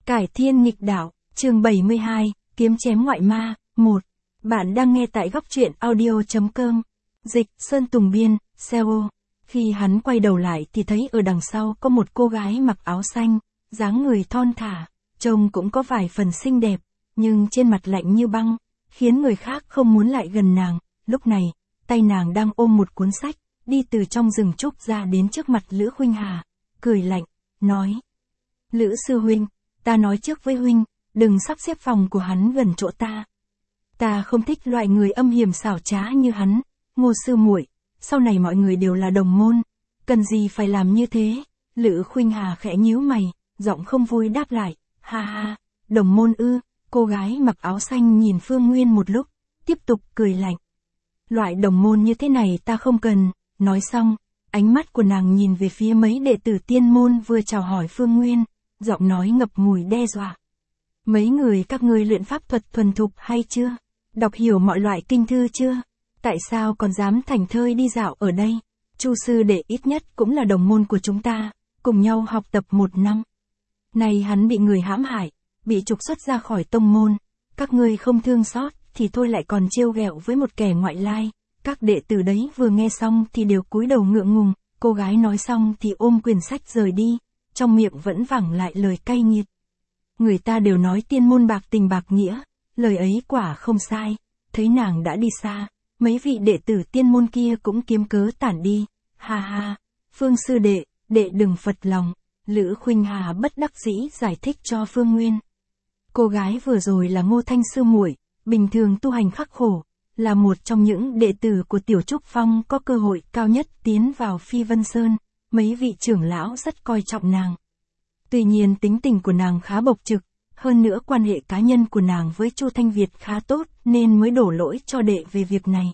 Cải thiên nghịch đạo, chương 72, kiếm chém ngoại ma, 1. Bạn đang nghe tại góc truyện audio.com. Dịch, Sơn Tùng Biên, SEO. Khi hắn quay đầu lại thì thấy ở đằng sau có một cô gái mặc áo xanh, dáng người thon thả, trông cũng có vài phần xinh đẹp, nhưng trên mặt lạnh như băng, khiến người khác không muốn lại gần nàng. Lúc này, tay nàng đang ôm một cuốn sách, đi từ trong rừng trúc ra đến trước mặt Lữ Khuynh Hà, cười lạnh, nói: Lữ sư huynh, ta nói trước với huynh, đừng sắp xếp phòng của hắn gần chỗ ta. Ta không thích loại người âm hiểm xảo trá như hắn. Ngô sư muội, sau này mọi người đều là đồng môn, cần gì phải làm như thế? Lữ Khuynh Hà khẽ nhíu mày, giọng không vui đáp lại: Ha ha, đồng môn ư? Cô gái mặc áo xanh nhìn Phương Nguyên một lúc, tiếp tục cười lạnh: Loại đồng môn như thế này ta không cần. Nói xong, ánh mắt của nàng nhìn về phía mấy đệ tử tiên môn vừa chào hỏi Phương Nguyên, giọng nói ngập ngùi đe dọa: Mấy người các ngươi luyện pháp thuật thuần thục hay chưa? Đọc hiểu mọi loại kinh thư chưa? Tại sao còn dám thảnh thơi đi dạo ở đây? Chu sư đệ ít nhất cũng là đồng môn của chúng ta, cùng nhau học tập 1 năm. Này hắn bị người hãm hại, bị trục xuất ra khỏi tông môn, các ngươi không thương xót thì thôi lại còn trêu ghẹo với một kẻ ngoại lai. Các đệ tử đấy vừa nghe xong thì đều cúi đầu ngượng ngùng. Cô gái nói xong thì ôm quyển sách rời đi, trong miệng vẫn vẳng lại lời cay nghiệt. Người ta đều nói tiên môn bạc tình bạc nghĩa, lời ấy quả không sai. Thấy nàng đã đi xa, mấy vị đệ tử tiên môn kia cũng kiếm cớ tản đi. Ha ha, Phương sư đệ, đệ đừng phật lòng. Lữ Khuynh Hà bất đắc dĩ giải thích cho Phương Nguyên. Cô gái vừa rồi là Ngô Thanh sư muội, bình thường tu hành khắc khổ, là một trong những đệ tử của Tiểu Trúc Phong có cơ hội cao nhất tiến vào Phi Vân Sơn. Mấy vị trưởng lão rất coi trọng nàng. Tuy nhiên tính tình của nàng khá bộc trực, hơn nữa quan hệ cá nhân của nàng với Chu Thanh Việt khá tốt nên mới đổ lỗi cho đệ về việc này.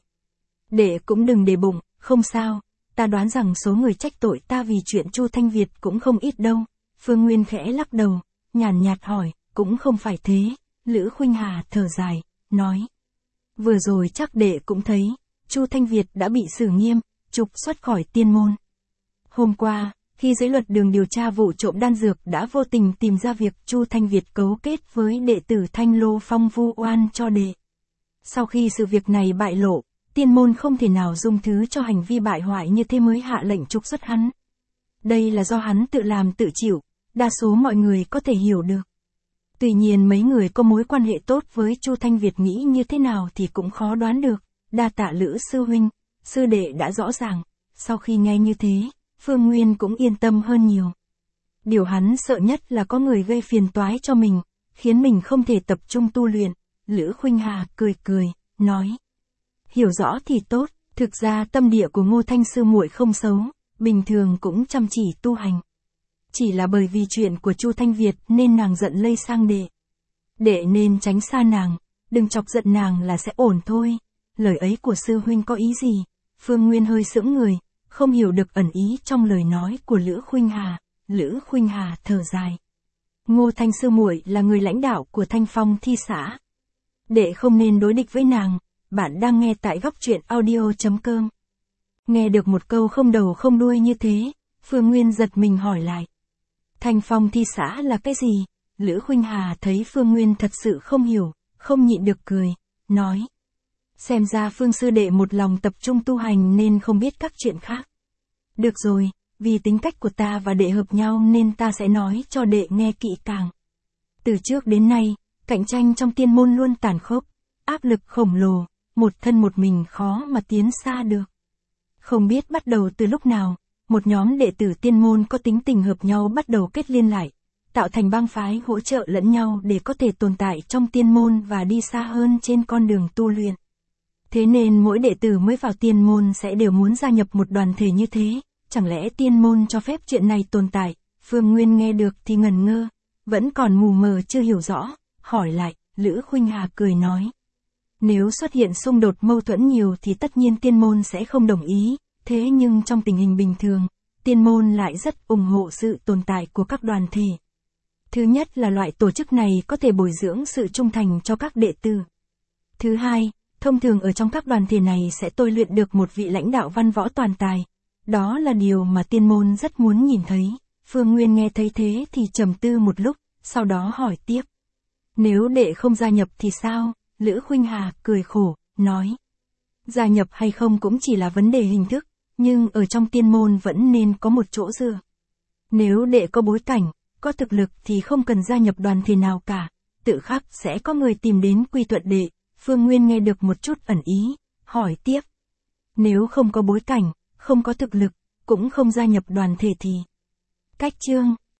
Đệ cũng đừng để bụng, không sao, ta đoán rằng số người trách tội ta vì chuyện Chu Thanh Việt cũng không ít đâu. Phương Nguyên khẽ lắc đầu, nhàn nhạt hỏi: Cũng không phải thế. Lữ Khuynh Hà thở dài, nói: Vừa rồi chắc đệ cũng thấy, Chu Thanh Việt đã bị xử nghiêm, trục xuất khỏi tiên môn. Hôm qua, khi giới luật đường điều tra vụ trộm đan dược đã vô tình tìm ra việc Chu Thanh Việt cấu kết với đệ tử Thanh Lô Phong vu oan cho đệ. Sau khi sự việc này bại lộ, tiên môn không thể nào dung thứ cho hành vi bại hoại như thế mới hạ lệnh trục xuất hắn. Đây là do hắn tự làm tự chịu, đa số mọi người có thể hiểu được. Tuy nhiên mấy người có mối quan hệ tốt với Chu Thanh Việt nghĩ như thế nào thì cũng khó đoán được. Đa tạ Lữ sư huynh, sư đệ đã rõ ràng. Sau khi nghe như thế, Phương Nguyên cũng yên tâm hơn nhiều. Điều hắn sợ nhất là có người gây phiền toái cho mình, khiến mình không thể tập trung tu luyện. Lữ Khuynh Hà cười cười, nói: Hiểu rõ thì tốt, thực ra tâm địa của Ngô Thanh sư muội không xấu, bình thường cũng chăm chỉ tu hành. Chỉ là bởi vì chuyện của Chu Thanh Việt nên nàng giận lây sang đệ. Đệ nên tránh xa nàng, đừng chọc giận nàng là sẽ ổn thôi. Lời ấy của sư huynh có ý gì? Phương Nguyên hơi sững người, không hiểu được ẩn ý trong lời nói của Lữ Khuynh Hà. Lữ Khuynh Hà thở dài: Ngô Thanh sư muội là người lãnh đạo của Thanh Phong Thi xã. Đệ không nên đối địch với nàng. Bạn đang nghe tại góc truyện audio.com. Nghe được một câu không đầu không đuôi như thế, Phương Nguyên giật mình hỏi lại: Thanh Phong Thi xã là cái gì? Lữ Khuynh Hà thấy Phương Nguyên thật sự không hiểu, không nhịn được cười, nói: Xem ra Phương sư đệ một lòng tập trung tu hành nên không biết các chuyện khác. Được rồi, vì tính cách của ta và đệ hợp nhau nên ta sẽ nói cho đệ nghe kỹ càng. Từ trước đến nay, cạnh tranh trong tiên môn luôn tàn khốc, áp lực khổng lồ, một thân một mình khó mà tiến xa được. Không biết bắt đầu từ lúc nào, một nhóm đệ tử tiên môn có tính tình hợp nhau bắt đầu kết liên lại, tạo thành bang phái hỗ trợ lẫn nhau để có thể tồn tại trong tiên môn và đi xa hơn trên con đường tu luyện. Thế nên mỗi đệ tử mới vào tiên môn sẽ đều muốn gia nhập một đoàn thể như thế. Chẳng lẽ tiên môn cho phép chuyện này tồn tại? Phương Nguyên nghe được thì ngẩn ngơ, vẫn còn mù mờ chưa hiểu rõ, hỏi lại. Lữ Khuynh Hà cười nói: Nếu xuất hiện xung đột mâu thuẫn nhiều thì tất nhiên tiên môn sẽ không đồng ý, thế nhưng trong tình hình bình thường, tiên môn lại rất ủng hộ sự tồn tại của các đoàn thể. Thứ nhất là loại tổ chức này có thể bồi dưỡng sự trung thành cho các đệ tử. Thứ hai, thông thường ở trong các đoàn thể này sẽ tôi luyện được một vị lãnh đạo văn võ toàn tài. Đó là điều mà tiên môn rất muốn nhìn thấy. Phương Nguyên nghe thấy thế thì trầm tư một lúc, sau đó hỏi tiếp. Nếu đệ không gia nhập thì sao? Lữ Khuynh Hà cười khổ, nói. Gia nhập hay không cũng chỉ là vấn đề hình thức, nhưng ở trong tiên môn vẫn nên có một chỗ dựa. Nếu đệ có bối cảnh, có thực lực thì không cần gia nhập đoàn thể nào cả, tự khắc sẽ có người tìm đến quy thuận đệ. Phương Nguyên nghe được một chút ẩn ý, hỏi tiếp. Nếu không có bối cảnh, không có thực lực, cũng không gia nhập đoàn thể thì. Cách chương